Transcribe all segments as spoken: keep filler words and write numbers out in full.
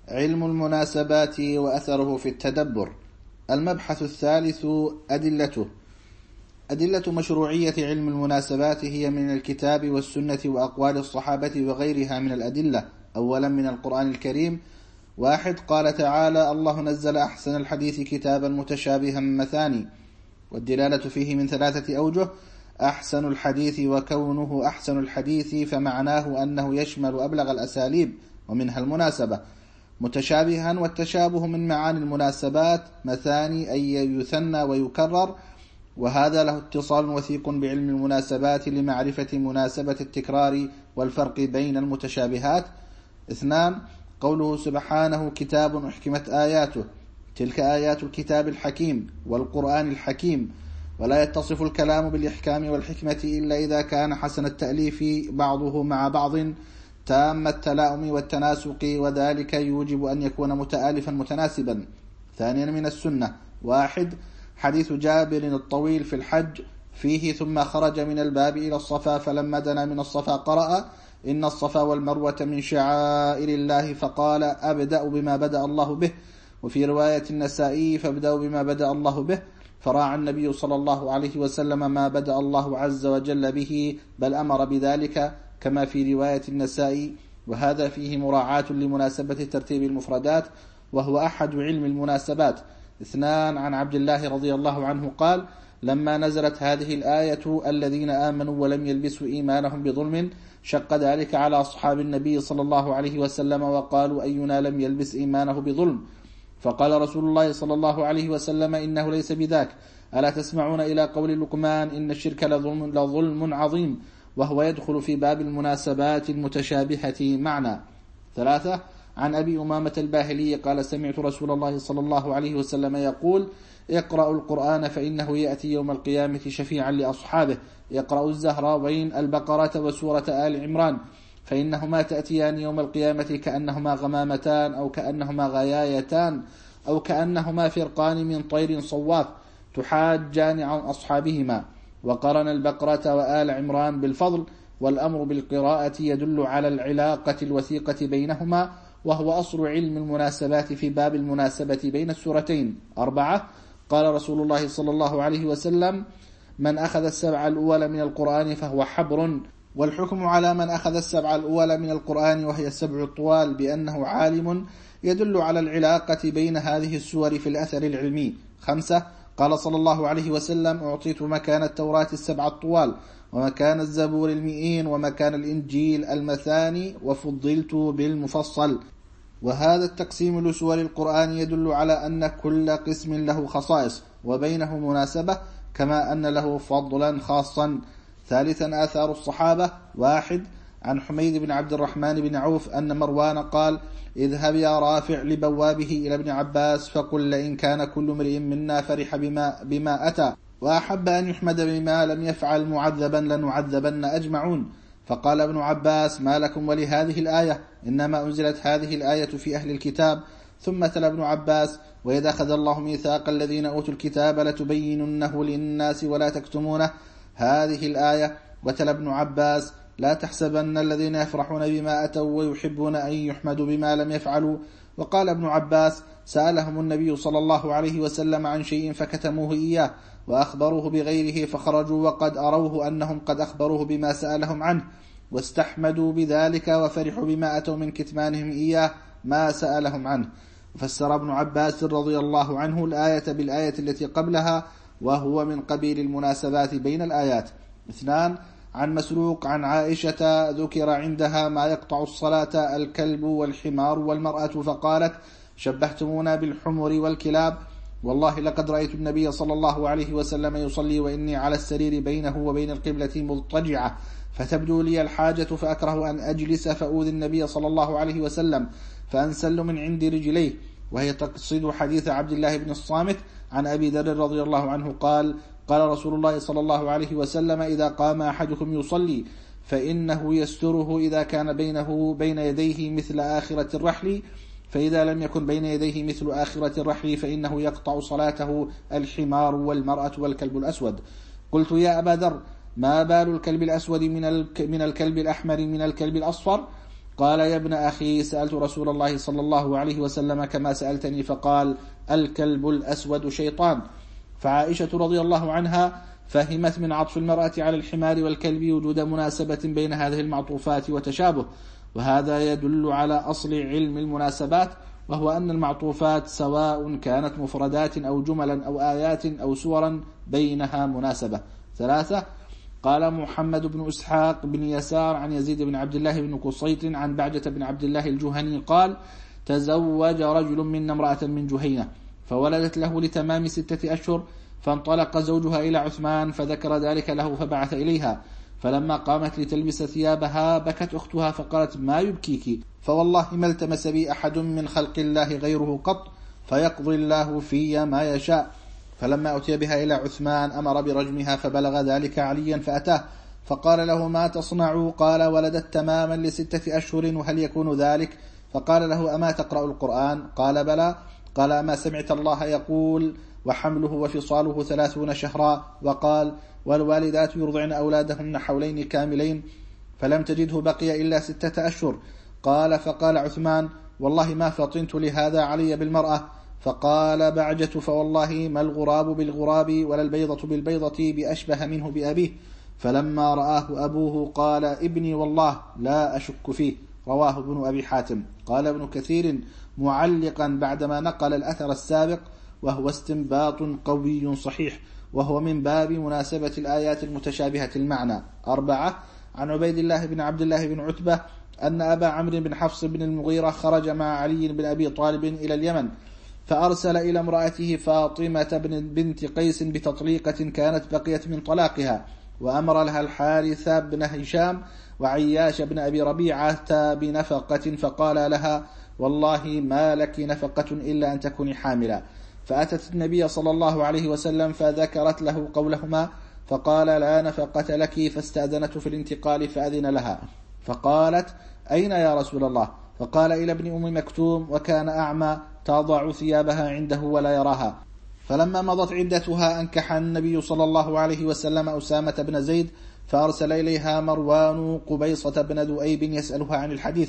علم المناسبات وأثره في التدبر. المبحث الثالث أدلته. أدلة مشروعية علم المناسبات هي من الكتاب والسنة وأقوال الصحابة وغيرها من الأدلة. أولا من القرآن الكريم. واحد، قال تعالى: الله نزل أحسن الحديث كتابا متشابها مثاني. والدلالة فيه من ثلاثة أوجه: أحسن الحديث وكونه أحسن الحديث فمعناه أنه يشمل أبلغ الأساليب ومنها المناسبة. متشابها، والتشابه من معاني المناسبات، مثاني أي يثنى ويكرر، وهذا له اتصال وثيق بعلم المناسبات لمعرفة مناسبة التكرار والفرق بين المتشابهات. اثنان، قوله سبحانه: كتاب أحكمت آياته، تلك آيات الكتاب الحكيم والقرآن الحكيم. ولا يتصف الكلام بالإحكام والحكمة إلا إذا كان حسن التأليف بعضه مع بعض تام التلاؤم والتناسق، وذلك يوجب أن يكون متآلفا متناسبا. ثانيا من السنة. واحد، حديث جابر الطويل في الحج فيه: ثم خرج من الباب إلى الصفا فلما دنا من الصفا قرأ: إن الصفا والمروة من شعائر الله، فقال: أبدأ بما بدأ الله به. وفي رواية النسائي: فابدأوا بما بدأ الله به. فراعى النبي صلى الله عليه وسلم ما بدأ الله عز وجل به، بل أمر بذلك كما في رواية النسائي، وهذا فيه مراعاة لمناسبة ترتيب المفردات، وهو أحد علم المناسبات. اثنان، عن عبد الله رضي الله عنه قال: لما نزلت هذه الآية: الذين آمنوا ولم يلبسوا إيمانهم بظلم، شق ذلك على أصحاب النبي صلى الله عليه وسلم وقالوا: أينا لم يلبس إيمانه بظلم؟ فقال رسول الله صلى الله عليه وسلم: إنه ليس بذاك. ألا تسمعون إلى قول لقمان: إن الشرك لظلم, لظلم عظيم، وهو يدخل في باب المناسبات المتشابهة معنى. ثلاثة، عن أبي أمامة الباهلي قال: سمعت رسول الله صلى الله عليه وسلم يقول: اقرأوا القرآن فإنه يأتي يوم القيامة شفيعا لأصحابه. اقرأوا الزهراوين البقرة وسورة آل عمران، فإنهما تأتيان يوم القيامة كأنهما غمامتان أو كأنهما غيايتان أو كأنهما فرقان من طير صواف تحاجان عن أصحابهما. وقرن البقرة وآل عمران بالفضل، والأمر بالقراءة يدل على العلاقة الوثيقة بينهما، وهو أصل علم المناسبات في باب المناسبة بين السورتين. أربعة، قال رسول الله صلى الله عليه وسلم: من أخذ السبع الأول من القرآن فهو حبر. والحكم على من أخذ السبع الأول من القرآن وهي السبع الطوال بأنه عالم يدل على العلاقة بين هذه السور في الأثر العلمي. خمسة، قال صلى الله عليه وسلم: أعطيت مكان التوراة السبع الطوال، ومكان الزبور المئين، ومكان الإنجيل المثاني، وفضلت بالمفصل. وهذا التقسيم لسور القرآن يدل على أن كل قسم له خصائص وبينه مناسبة، كما أن له فضلا خاصا. ثالثا، آثار الصحابة. واحد، عن حميد بن عبد الرحمن بن عوف أن مروان قال: اذهب يا رافع لبوابه إلى ابن عباس فقل: لئن كان كل امرئ منا فرح بما, بما أتى وأحب أن يحمد بما لم يفعل معذبا لنعذبن أجمعون. فقال ابن عباس: ما لكم ولهذه الآية؟ إنما أنزلت هذه الآية في أهل الكتاب. ثم تلا ابن عباس: وإذا أخذ الله ميثاق الذين أوتوا الكتاب لتبيننه للناس ولا تكتمونه، هذه الآية. وتلا ابن عباس: لا تحسبن الذين يفرحون بما أتوا ويحبون أن يحمدوا بما لم يفعلوا. وقال ابن عباس: سألهم النبي صلى الله عليه وسلم عن شيء فكتموه إياه، وأخبروه بغيره فخرجوا وقد أروه أنهم قد أخبروه بما سألهم عنه، واستحمدوا بذلك وفرحوا بما أتوا من كتمانهم إياه ما سألهم عنه. فسر ابن عباس رضي الله عنه الآية بالآية التي قبلها، وهو من قبيل المناسبات بين الآيات. اثنان، عن مسروق عن عائشة ذكر عندها ما يقطع الصلاة: الكلب والحمار والمرأة، فقالت: شبهتمونا بالحمر والكلاب، والله لقد رأيت النبي صلى الله عليه وسلم يصلي وإني على السرير بينه وبين القبلة مضطجعة، فتبدو لي الحاجة فأكره أن أجلس فأوذي النبي صلى الله عليه وسلم فأنسل من عند رجليه. وهي تقصد حديث عبد الله بن الصامت عن أبي ذر رضي الله عنه قال: قال رسول الله صلى الله عليه وسلم: إذا قام أحدكم يصلي فإنه يستره إذا كان بينه بين يديه مثل آخرة الرحل، فإذا لم يكن بين يديه مثل آخرة الرحل فإنه يقطع صلاته الحمار والمرأة والكلب الأسود. قلت: يا أبا ذر، ما بال الكلب الأسود من من الكلب الأحمر من الكلب الأصفر؟ قال يا ابن أخي سألت رسول الله صلى الله عليه وسلم كما سألتني فقال الكلب الأسود شيطان. فعائشة رضي الله عنها فهمت من عطف المرأة على الحمار والكلب وجود مناسبة بين هذه المعطوفات وتشابه، وهذا يدل على أصل علم المناسبات، وهو أن المعطوفات سواء كانت مفردات أو جملا أو آيات أو سورا بينها مناسبة. ثلاثة. قال محمد بن إسحاق بن يسار عن يزيد بن عبد الله بن قصيط عن بعجة بن عبد الله الجهني قال تزوج رجل منا امرأة من جهينة فولدت له لتمام ستة أشهر، فانطلق زوجها إلى عثمان فذكر ذلك له فبعث إليها، فلما قامت لتلبس ثيابها بكت أختها فقالت ما يبكيك؟ فوالله ما التمس بي أحد من خلق الله غيره قط، فيقضي الله في ما يشاء. فلما أتي بها إلى عثمان أمر برجمها، فبلغ ذلك عليا فأتاه فقال له ما تصنع؟ قال ولدت تماما لستة أشهر وهل يكون ذلك؟ فقال له أما تقرأ القرآن؟ قال بلى. قال أما سمعت الله يقول وحمله وفصاله ثلاثون شهرا، وقال والوالدات يرضعن أولادهن حولين كاملين، فلم تجده بقي إلا ستة أشهر. قال فقال عثمان والله ما فطنت لهذا علي بالمرأة. فقال بعجة فوالله ما الغراب بالغراب ولا البيضة بالبيضة بأشبه منه بأبيه. فلما رآه أبوه قال ابني والله لا أشك فيه. رواه ابن أبي حاتم. قال ابن كثير معلقا بعدما نقل الأثر السابق وهو استنباط قوي صحيح، وهو من باب مناسبة الآيات المتشابهة المعنى. أربعة. عن عبيد الله بن عبد الله بن عتبة أن أبا عمرو بن حفص بن المغيرة خرج مع علي بن أبي طالب إلى اليمن، فأرسل إلى امرأته فاطمة بنت قيس بتطليقة كانت بقيت من طلاقها، وأمر لها الحارث بن هشام وعياش بن أبي ربيعة بنفقة، فقال لها والله ما لك نفقة إلا أن تكوني حاملا. فأتت النبي صلى الله عليه وسلم فذكرت له قولهما، فقال لا نفقة لك، فاستأذنته في الانتقال فأذن لها، فقالت أين يا رسول الله؟ فقال إلى ابن أم مكتوم، وكان أعمى تضع ثيابها عنده ولا يراها. فلما مضت عدتها أنكح النبي صلى الله عليه وسلم أسامة بن زيد، فأرسل إليها مروان قبيصة بن ذؤيب يسألها عن الحديث،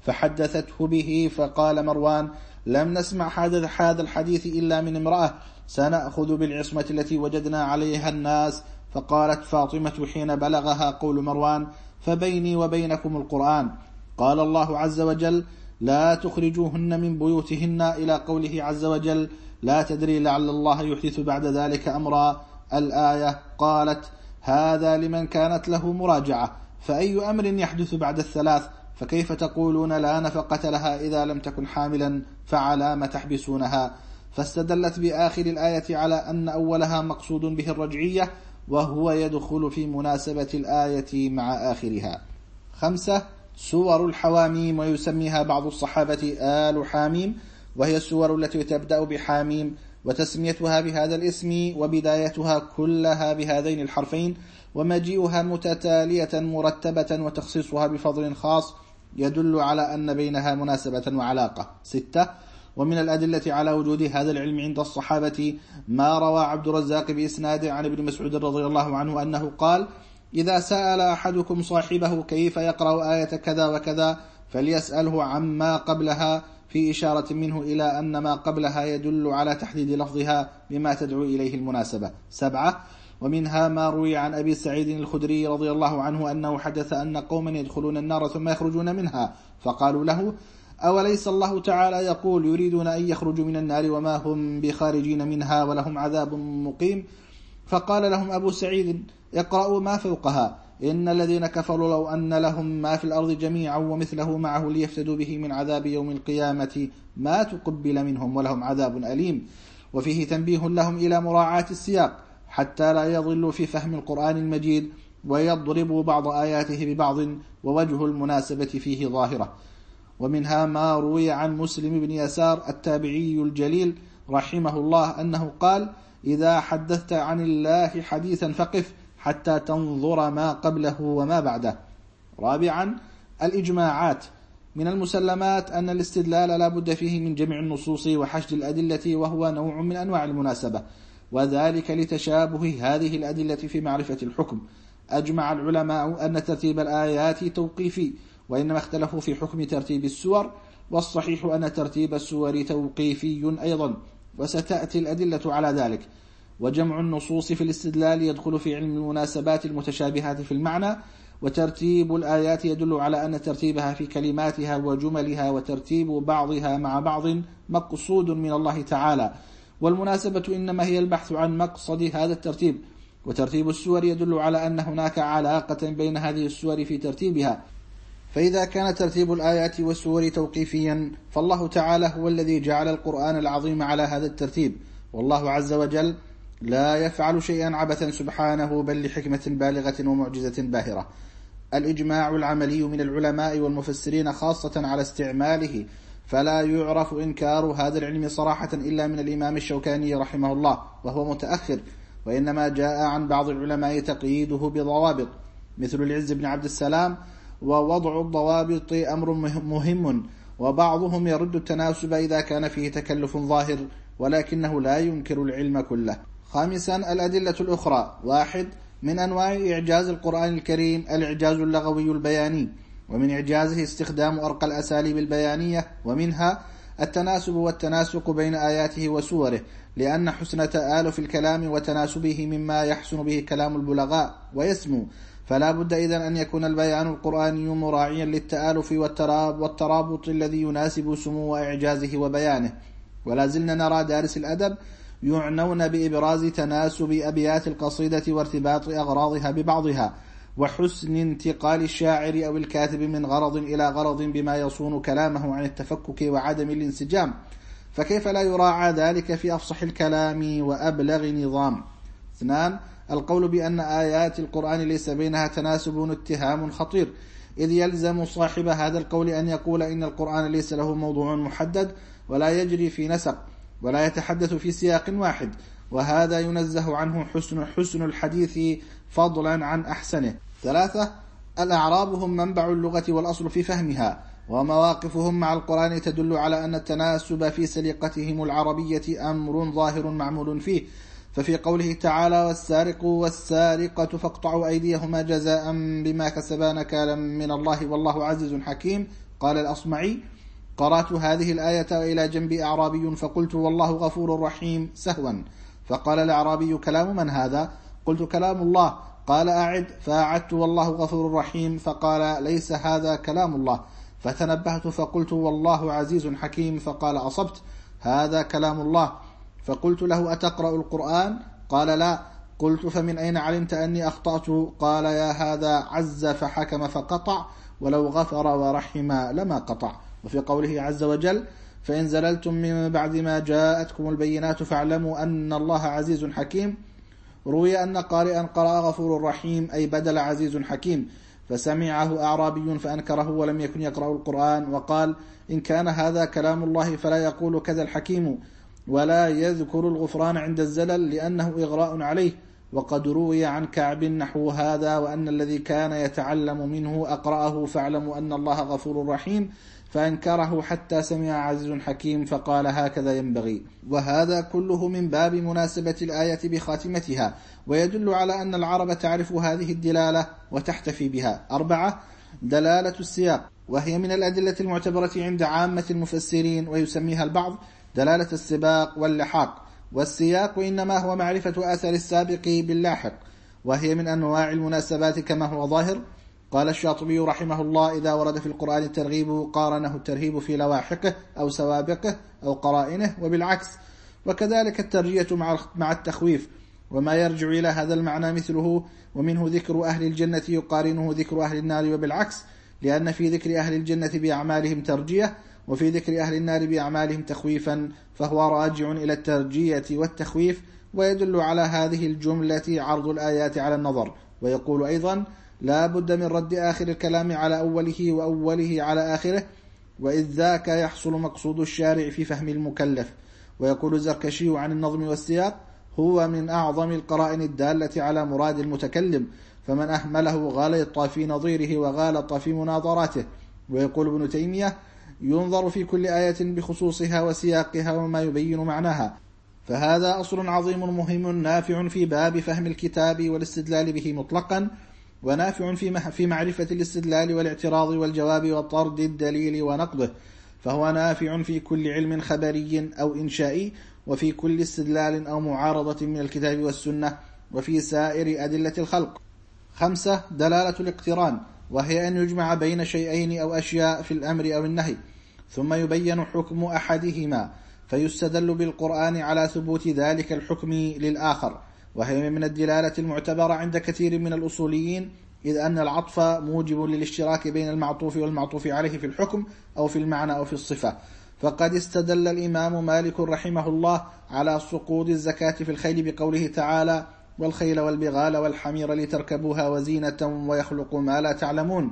فحدثته به، فقال مروان لم نسمع هذا الحديث إلا من امرأة، سنأخذ بالعصمة التي وجدنا عليها الناس. فقالت فاطمة حين بلغها قول مروان فبيني وبينكم القرآن، قال الله عز وجل لا تخرجوهن من بيوتهن إلى قوله عز وجل لا تدري لعل الله يحدث بعد ذلك أمرا، الآية. قالت هذا لمن كانت له مراجعة، فأي أمر يحدث بعد الثلاث؟ فكيف تقولون لا نفقة لها إذا لم تكن حاملا؟ فعلى ما تحبسونها؟ فاستدلت بآخر الآية على أن أولها مقصود به الرجعية، وهو يدخل في مناسبة الآية مع آخرها. خمسة. سور الحواميم، ويسميها بعض الصحابة آل حاميم، وهي السور التي تبدأ بحاميم، وتسميتها بهذا الاسم وبدايتها كلها بهذين الحرفين، ومجيئها متتالية مرتبة وتخصيصها بفضل خاص يدل على أن بينها مناسبة وعلاقة. ستة. ومن الأدلة على وجود هذا العلم عند الصحابة ما روى عبد الرزاق بإسناد عن ابن مسعود رضي الله عنه أنه قال إذا سأل أحدكم صاحبه كيف يقرأ آية كذا وكذا فليسأله عما قبلها، في إشارة منه إلى أن ما قبلها يدل على تحديد لفظها بما تدعو إليه المناسبة. سبعة. ومنها ما روي عن أبي سعيد الخدري رضي الله عنه أنه حدث أن قوما يدخلون النار ثم يخرجون منها، فقالوا له أوليس الله تعالى يقول يريدون أن يخرجوا من النار وما هم بخارجين منها ولهم عذاب مقيم؟ فقال لهم أبو سعيد اقرأوا ما فوقها، إن الذين كفروا لو أن لهم ما في الأرض جميعا ومثله معه ليفتدوا به من عذاب يوم القيامة ما تقبل منهم ولهم عذاب أليم. وفيه تنبيه لهم إلى مراعاة السياق حتى لا يضلوا في فهم القرآن المجيد ويضربوا بعض آياته ببعض، ووجه المناسبة فيه ظاهرة. ومنها ما روي عن مسلم بن يسار التابعي الجليل رحمه الله أنه قال إذا حدثت عن الله حديثا فقف حتى تنظر ما قبله وما بعده. رابعا. الإجماعات. من المسلمات أن الاستدلال لا بد فيه من جمع النصوص وحشد الأدلة، وهو نوع من أنواع المناسبة، وذلك لتشابه هذه الأدلة في معرفة الحكم. أجمع العلماء أن ترتيب الآيات توقيفي، وإنما اختلفوا في حكم ترتيب السور، والصحيح أن ترتيب السور توقيفي أيضا، وستأتي الأدلة على ذلك. وجمع النصوص في الاستدلال يدخل في علم المناسبات المتشابهات في المعنى، وترتيب الآيات يدل على أن ترتيبها في كلماتها وجملها وترتيب بعضها مع بعض مقصود من الله تعالى، والمناسبة إنما هي البحث عن مقصد هذا الترتيب. وترتيب السور يدل على أن هناك علاقة بين هذه السور في ترتيبها، فإذا كان ترتيب الآيات والسور توقيفيا فالله تعالى هو الذي جعل القرآن العظيم على هذا الترتيب، والله عز وجل لا يفعل شيئا عبثا سبحانه، بل لحكمة بالغة ومعجزة باهرة. الإجماع العملي من العلماء والمفسرين خاصة على استعماله، فلا يعرف إنكار هذا العلم صراحة إلا من الإمام الشوكاني رحمه الله وهو متأخر، وإنما جاء عن بعض العلماء تقييده بضوابط مثل العز بن عبد السلام، ووضع الضوابط أمر مهم، وبعضهم يرد التناسب إذا كان فيه تكلف ظاهر، ولكنه لا ينكر العلم كله. خامسا الأدلة الأخرى. واحد، من أنواع إعجاز القرآن الكريم الإعجاز اللغوي البياني، ومن إعجازه استخدام أرقى الأساليب البيانية، ومنها التناسب والتناسق بين آياته وسوره، لأن حسن تآلف الكلام وتناسبه مما يحسن به كلام البلغاء ويسمو، فلا بد إذن أن يكون البيان القرآني مراعيا للتآلف والترابط الذي يناسب سمو إعجازه وبيانه. ولا زلنا نرى دارس الأدب يعنون بإبراز تناسب أبيات القصيدة وارتباط أغراضها ببعضها، وحسن انتقال الشاعر أو الكاتب من غرض إلى غرض بما يصون كلامه عن التفكك وعدم الانسجام، فكيف لا يراعى ذلك في أفصح الكلام وأبلغ نظام. اثنان، القول بأن آيات القرآن ليس بينها تناسب اتهام خطير، إذ يلزم صاحب هذا القول أن يقول إن القرآن ليس له موضوع محدد، ولا يجري في نسق، ولا يتحدث في سياق واحد، وهذا ينزه عنه حسن, حسن الحديث فضلا عن أحسنه. ثلاثة، الأعراب هم منبع اللغة والأصل في فهمها، ومواقفهم مع القرآن تدل على أن التناسب في سليقتهم العربية أمر ظاهر معمول فيه، ففي قوله تعالى والسارق والسارقة فاقطعوا أيديهما جزاء بما كسبا نكالا من الله والله عزيز حكيم. قال الأصمعي قرأت هذه الآية إلى جنب أعرابي فقلت والله غفور رحيم سهوا، فقال الأعرابي كلام من هذا؟ قلت كلام الله. قال أعد، فأعدت والله غفور رحيم، فقال ليس هذا كلام الله، فتنبهت فقلت والله عزيز حكيم، فقال أصبت هذا كلام الله. فقلت له أتقرأ القرآن؟ قال لا. قلت فمن أين علمت أني أخطأت؟ قال يا هذا عز فحكم فقطع، ولو غفر ورحم لما قطع. وفي قوله عز وجل فإن زللتم من بعد ما جاءتكم البينات فاعلموا أن الله عزيز حكيم، روي أن قارئا قرأ غفور رحيم أي بدل عزيز حكيم، فسمعه أعرابي فأنكره ولم يكن يقرأ القرآن، وقال إن كان هذا كلام الله فلا يقول كذا الحكيم، ولا يذكر الغفران عند الزلل لأنه إغراء عليه. وقد روي عن كعب نحو هذا، وأن الذي كان يتعلم منه أقرأه فاعلموا أن الله غفور رحيم، فأنكره حتى سمع عزيز حكيم فقال هكذا ينبغي. وهذا كله من باب مناسبة الآية بخاتمتها، ويدل على أن العرب تعرف هذه الدلالة وتحتفي بها. أربعة، دلالة السياق، وهي من الأدلة المعتبرة عند عامة المفسرين، ويسميها البعض دلالة السباق واللحاق. والسياق إنما هو معرفة أثر السابق باللاحق، وهي من أنواع المناسبات كما هو ظاهر. قال الشاطبي رحمه الله إذا ورد في القرآن الترغيب قارنه الترهيب في لواحقه أو سوابقه أو قرائنه، وبالعكس. وكذلك الترجية مع التخويف، وما يرجع إلى هذا المعنى مثله ومنه ذكر أهل الجنة يقارنه ذكر أهل النار، وبالعكس، لأن في ذكر أهل الجنة بأعمالهم ترجية، وفي ذكر أهل النار بأعمالهم تخويفا، فهو راجع إلى الترجية والتخويف. ويدل على هذه الجملة عرض الآيات على النظر. ويقول أيضا لا بد من رد آخر الكلام على أوله وأوله على آخره، وإذ ذاك يحصل مقصود الشارع في فهم المكلف. ويقول الزركشي عن النظم والسياق هو من أعظم القرائن الدالة على مراد المتكلم، فمن أهمله غالط في نظيره وغالط في مناظراته. ويقول ابن تيمية ينظر في كل آية بخصوصها وسياقها وما يبين معناها، فهذا أصل عظيم مهم نافع في باب فهم الكتاب والاستدلال به مطلقا، ونافع في معرفة الاستدلال والاعتراض والجواب وطرد الدليل ونقضه، فهو نافع في كل علم خبري أو إنشائي، وفي كل استدلال أو معارضة من الكتاب والسنة، وفي سائر أدلة الخلق. خمسة: دلالة الاقتران، وهي أن يجمع بين شيئين أو أشياء في الأمر أو النهي، ثم يبين حكم أحدهما فيستدل بالقرآن على ثبوت ذلك الحكم للآخر، وهي من الدلالة المعتبرة عند كثير من الأصوليين، إذ أن العطف موجب للاشتراك بين المعطوف والمعطوف عليه في الحكم أو في المعنى أو في الصفة. فقد استدل الإمام مالك رحمه الله على سقوط الزكاة في الخيل بقوله تعالى: والخيل والبغال والحمير لتركبوها وزينة ويخلق ما لا تعلمون،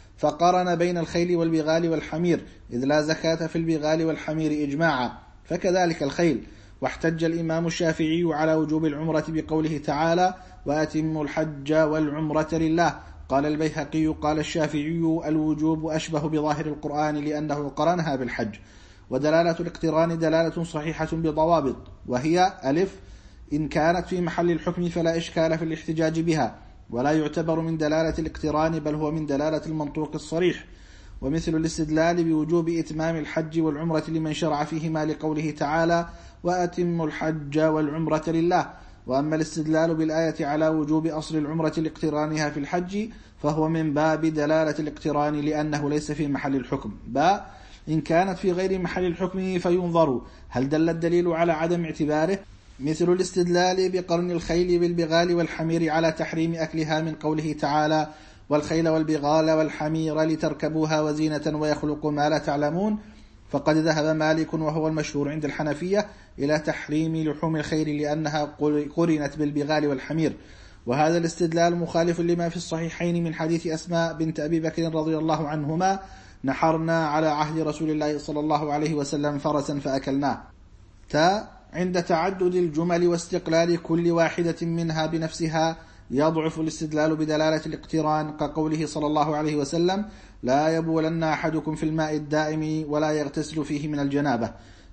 فقارن بين الخيل والبغال والحمير، إذ لا زكاة في البغال والحمير إجماعا، فكذلك الخيل. واحتج الإمام الشافعي على وجوب العمرة بقوله تعالى: وأتموا الحج والعمرة لله. قال البيهقي قال الشافعي: الوجوب أشبه بظاهر القرآن لأنه قرنها بالحج. ودلالة الاقتران دلالة صحيحة بضوابط، وهي: ألف: إن كانت في محل الحكم فلا إشكال في الاحتجاج بها، ولا يعتبر من دلالة الاقتران، بل هو من دلالة المنطوق الصريح، ومثل الاستدلال بوجوب إتمام الحج والعمرة لمن شرع فيهما لقوله تعالى: وأتموا الحج والعمرة لله. وأما الاستدلال بالآية على وجوب أصل العمرة لاقترانها في الحج فهو من باب دلالة الاقتران لأنه ليس في محل الحكم. باء: إن كانت في غير محل الحكم فينظر هل دل الدليل على عدم اعتباره، مثل الاستدلال بقرن الخيل بالبغال والحمير على تحريم أكلها من قوله تعالى: والخيل والبغال والحمير لتركبوها وزينة ويخلق ما لا تعلمون. فقد ذهب مالك وهو المشهور عند الحنفية إلى تحريم لحوم الخيل لأنها قرنت بالبغال والحمير، وهذا الاستدلال مخالف لما في الصحيحين من حديث أسماء بنت أبي بكر رضي الله عنهما: نحرنا على عهد رسول الله صلى الله عليه وسلم فرسا فأكلناه. تا عند تعدد الجمل واستقلال كل واحدة منها بنفسها يضعف الاستدلال بدلالة الاقتران، كقوله صلى الله عليه وسلم: لا يبولن أحدكم في الماء الدائم ولا يغتسل فيه من الجنابة.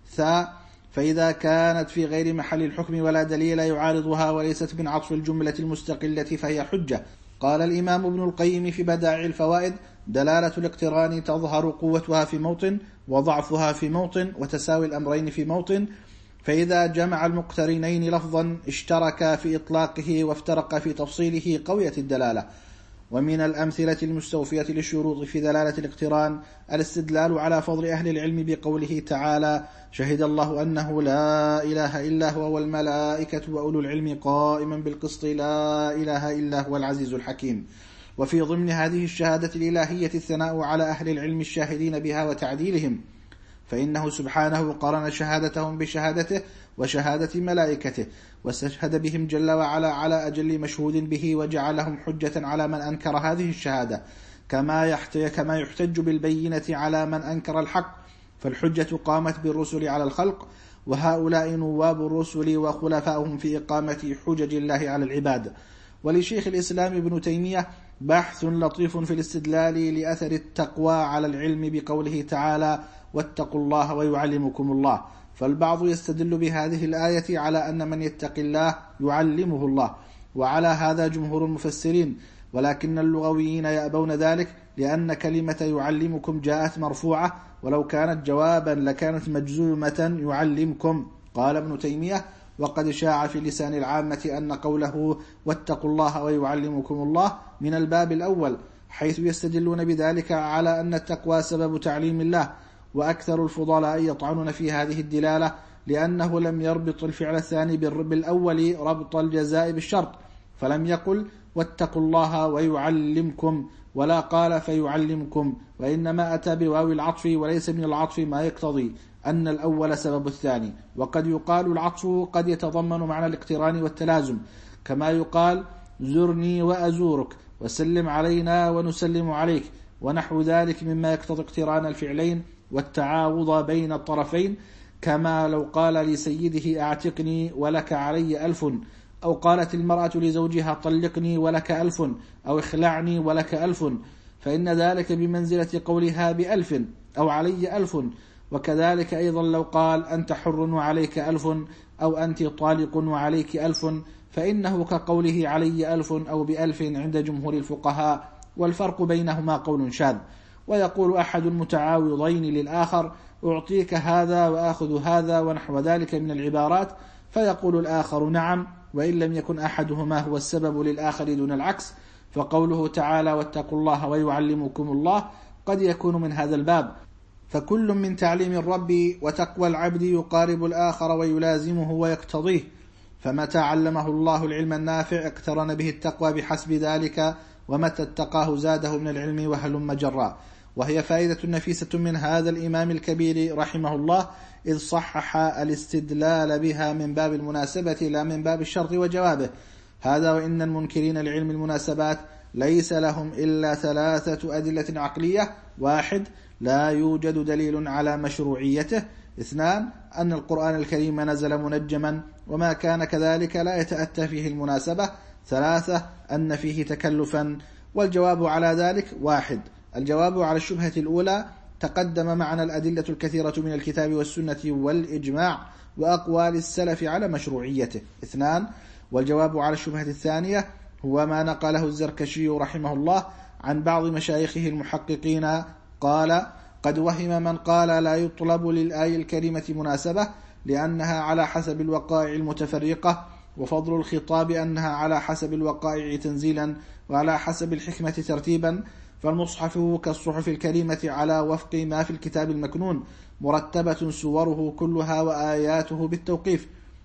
ثا فإذا كانت في غير محل الحكم ولا دليل يعارضها وليست من عطف الجملة المستقلة فهي حجة. قال الإمام ابن القيم في بدائع الفوائد: دلالة الاقتران تظهر قوتها في موطن وضعفها في موطن وتساوي الأمرين في موطن، فإذا جمع المقترنين لفظا اشتركا في إطلاقه وافترقا في تفصيله قوية الدلالة. ومن الأمثلة المستوفية للشروط في دلالة الاقتران الاستدلال على فضل أهل العلم بقوله تعالى: شهد الله أنه لا إله إلا هو والملائكة وأولو العلم قائما بالقسط لا إله إلا هو العزيز الحكيم. وفي ضمن هذه الشهادة الإلهية الثناء على أهل العلم الشاهدين بها وتعديلهم، فإنه سبحانه قرن شهادتهم بشهادته وشهادة ملائكته، واستشهد بهم جل وعلا على أجل مشهود به، وجعلهم حجة على من أنكر هذه الشهادة، كما يحتج بالبينة على من أنكر الحق. فالحجة قامت بالرسل على الخلق، وهؤلاء نواب الرسل وخلفاؤهم في إقامة حجج الله على العباد. ولشيخ الإسلام ابن تيمية بحث لطيف في الاستدلال لأثر التقوى على العلم بقوله تعالى: واتقوا الله ويعلمكم الله. فالبعض يستدل بهذه الآية على أن من يتق الله يعلمه الله، وعلى هذا جمهور المفسرين، ولكن اللغويين يأبون ذلك، لأن كلمة يعلمكم جاءت مرفوعة، ولو كانت جوابا لكانت مجزومة يعلمكم. قال ابن تيمية: وقد شاع في لسان العامة أن قوله واتقوا الله ويعلمكم الله من الباب الأول، حيث يستدلون بذلك على أن التقوى سبب تعليم الله. وأكثر الفضلاء يطعنون في هذه الدلالة، لأنه لم يربط الفعل الثاني بالأول ربط الجزاء بالشرط، فلم يقل واتقوا الله ويعلمكم، ولا قال فيعلمكم، وإنما أتى بواو العطف، وليس من العطف ما يقتضي أن الأول سبب الثاني. وقد يقال العطف قد يتضمن معنى الاقتران والتلازم، كما يقال زرني وأزورك، وسلم علينا ونسلم عليك، ونحو ذلك مما يقتضي اقتران الفعلين والتعاوض بين الطرفين، كما لو قال لسيده أعتقني ولك علي ألف، أو قالت المرأة لزوجها طلقني ولك ألف، أو اخلعني ولك ألف، فإن ذلك بمنزلة قولها بألف أو علي ألف. وكذلك أيضا لو قال أنت حر وعليك ألف، أو أنت طالق وعليك ألف، فإنه كقوله علي ألف أو بألف عند جمهور الفقهاء، والفرق بينهما قول شاذ. ويقول أحد المتعاوضين للآخر أعطيك هذا وآخذ هذا ونحو ذلك من العبارات، فيقول الآخر نعم، وإن لم يكن أحدهما هو السبب للآخر دون العكس. فقوله تعالى واتقوا الله ويعلمكم الله قد يكون من هذا الباب، فكل من تعليم الرب وتقوى العبد يقارب الآخر ويلازمه ويقتضيه، فمتى علمه الله العلم النافع اقترن به التقوى بحسب ذلك، ومتى اتقاه زاده من العلم وهلم جرا. وهي فائدة نفيسة من هذا الإمام الكبير رحمه الله، إذ صحح الاستدلال بها من باب المناسبة لا من باب الشرط وجوابه. هذا وإن المنكرين لعلم المناسبات ليس لهم إلا ثلاثة أدلة عقلية: واحد، لا يوجد دليل على مشروعيته. اثنان، أن القرآن الكريم نزل منجما وما كان كذلك لا يتأتى فيه المناسبة. ثلاثة، أن فيه تكلفا. والجواب على ذلك: واحد، الجواب على الشبهة الأولى تقدم معنا الأدلة الكثيرة من الكتاب والسنة والإجماع وأقوال السلف على مشروعيته. اثنان، والجواب على الشبهة الثانية هو ما نقله الزركشي رحمه الله عن بعض مشايخه المحققين، قال: قد وهم من قال لا يطلب للآية الكريمة مناسبة لأنها على حسب الوقائع المتفرقة، وفضل الخطاب أنها على حسب الوقائع تنزيلا وعلى حسب الحكمة ترتيبا، فالمصحف كالصحف الكريمة على وفق ما في الكتاب المكنون، مرتبة سوره كلها وآياته بالتوقيف.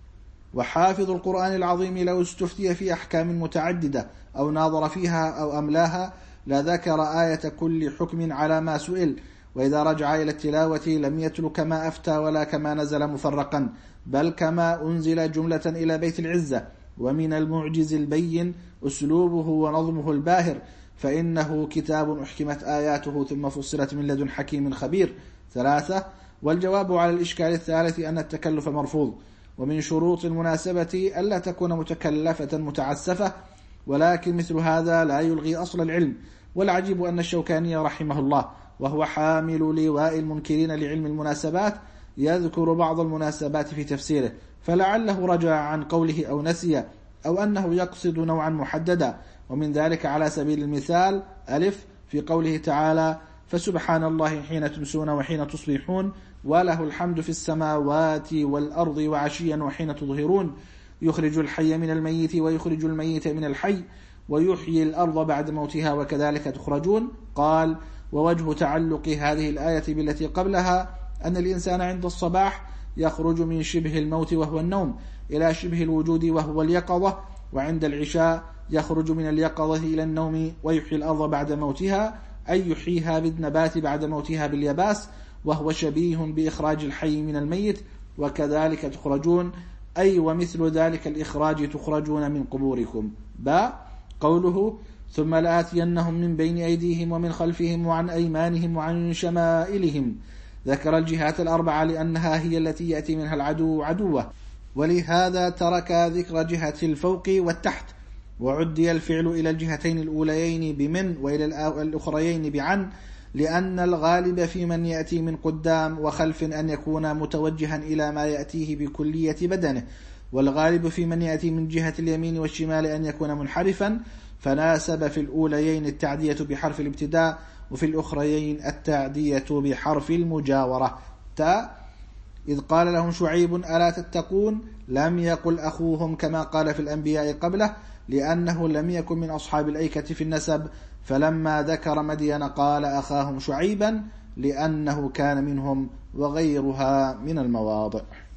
وحافظ القرآن العظيم لو استفتي في أحكام متعددة أو ناظر فيها أو أملاها لذكر آية كل حكم على ما سئل، وإذا رجع إلى التلاوة لم يتل كما أفتى ولا كما نزل مفرقا، بل كما أنزل جملة إلى بيت العزة. ومن المعجز البين أسلوبه ونظمه الباهر، فإنه كتاب أحكمت آياته ثم فصلت من لدن حكيم خبير. ثلاثة، والجواب على الإشكال الثالث أن التكلف مرفوض، ومن شروط المناسبة ألا تكون متكلفة متعسفة، ولكن مثل هذا لا يلغي أصل العلم. والعجيب أن الشوكاني رحمه الله وهو حامل لواء المنكرين لعلم المناسبات يذكر بعض المناسبات في تفسيره، فلعله رجع عن قوله أو نسي، أو أنه يقصد نوعا محددا. ومن ذلك على سبيل المثال: ألف، في قوله تعالى: فسبحان الله حين تمسون وحين تصبحون وله الحمد في السماوات والأرض وعشيا وحين تظهرون، يخرج الحي من الميت ويخرج الميت من الحي ويحيي الأرض بعد موتها وكذلك تخرجون. قال: ووجه تعلق هذه الآية بالتي قبلها أن الإنسان عند الصباح يخرج من شبه الموت وهو النوم إلى شبه الوجود وهو اليقظة، وعند العشاء يخرج من اليقظة إلى النوم ويحيي الأرض بعد موتها، أي يحييها بالنبات بعد موتها باليباس، وهو شبيه بإخراج الحي من الميت وكذلك تخرجون، أي ومثل ذلك الإخراج تخرجون من قبوركم. با قوله: ثم لآتينهم من بين أيديهم ومن خلفهم وعن أيمانهم وعن شمائلهم، ذكر الجهات الأربعة لأنها هي التي يأتي منها العدو عدوه، ولهذا ترك ذكر جهة الفوق والتحت، وعدي الفعل إلى الجهتين الأوليين بمن وإلى الأخريين بعن، لأن الغالب في من يأتي من قدام وخلف أن يكون متوجها إلى ما يأتيه بكلية بدنه، والغالب في من يأتي من جهة اليمين والشمال أن يكون منحرفا، فناسب في الأوليين التعدية بحرف الابتداء وفي الأخريين التعدية بحرف المجاورة. تا إذ قال لهم شعيب ألا تتقون، لم يقل أخوهم كما قال في الأنبياء قبله، لأنه لم يكن من أصحاب الأيكة في النسب، فلما ذكر مدين قال أخاهم شعيبا لأنه كان منهم، وغيرها من المواضع.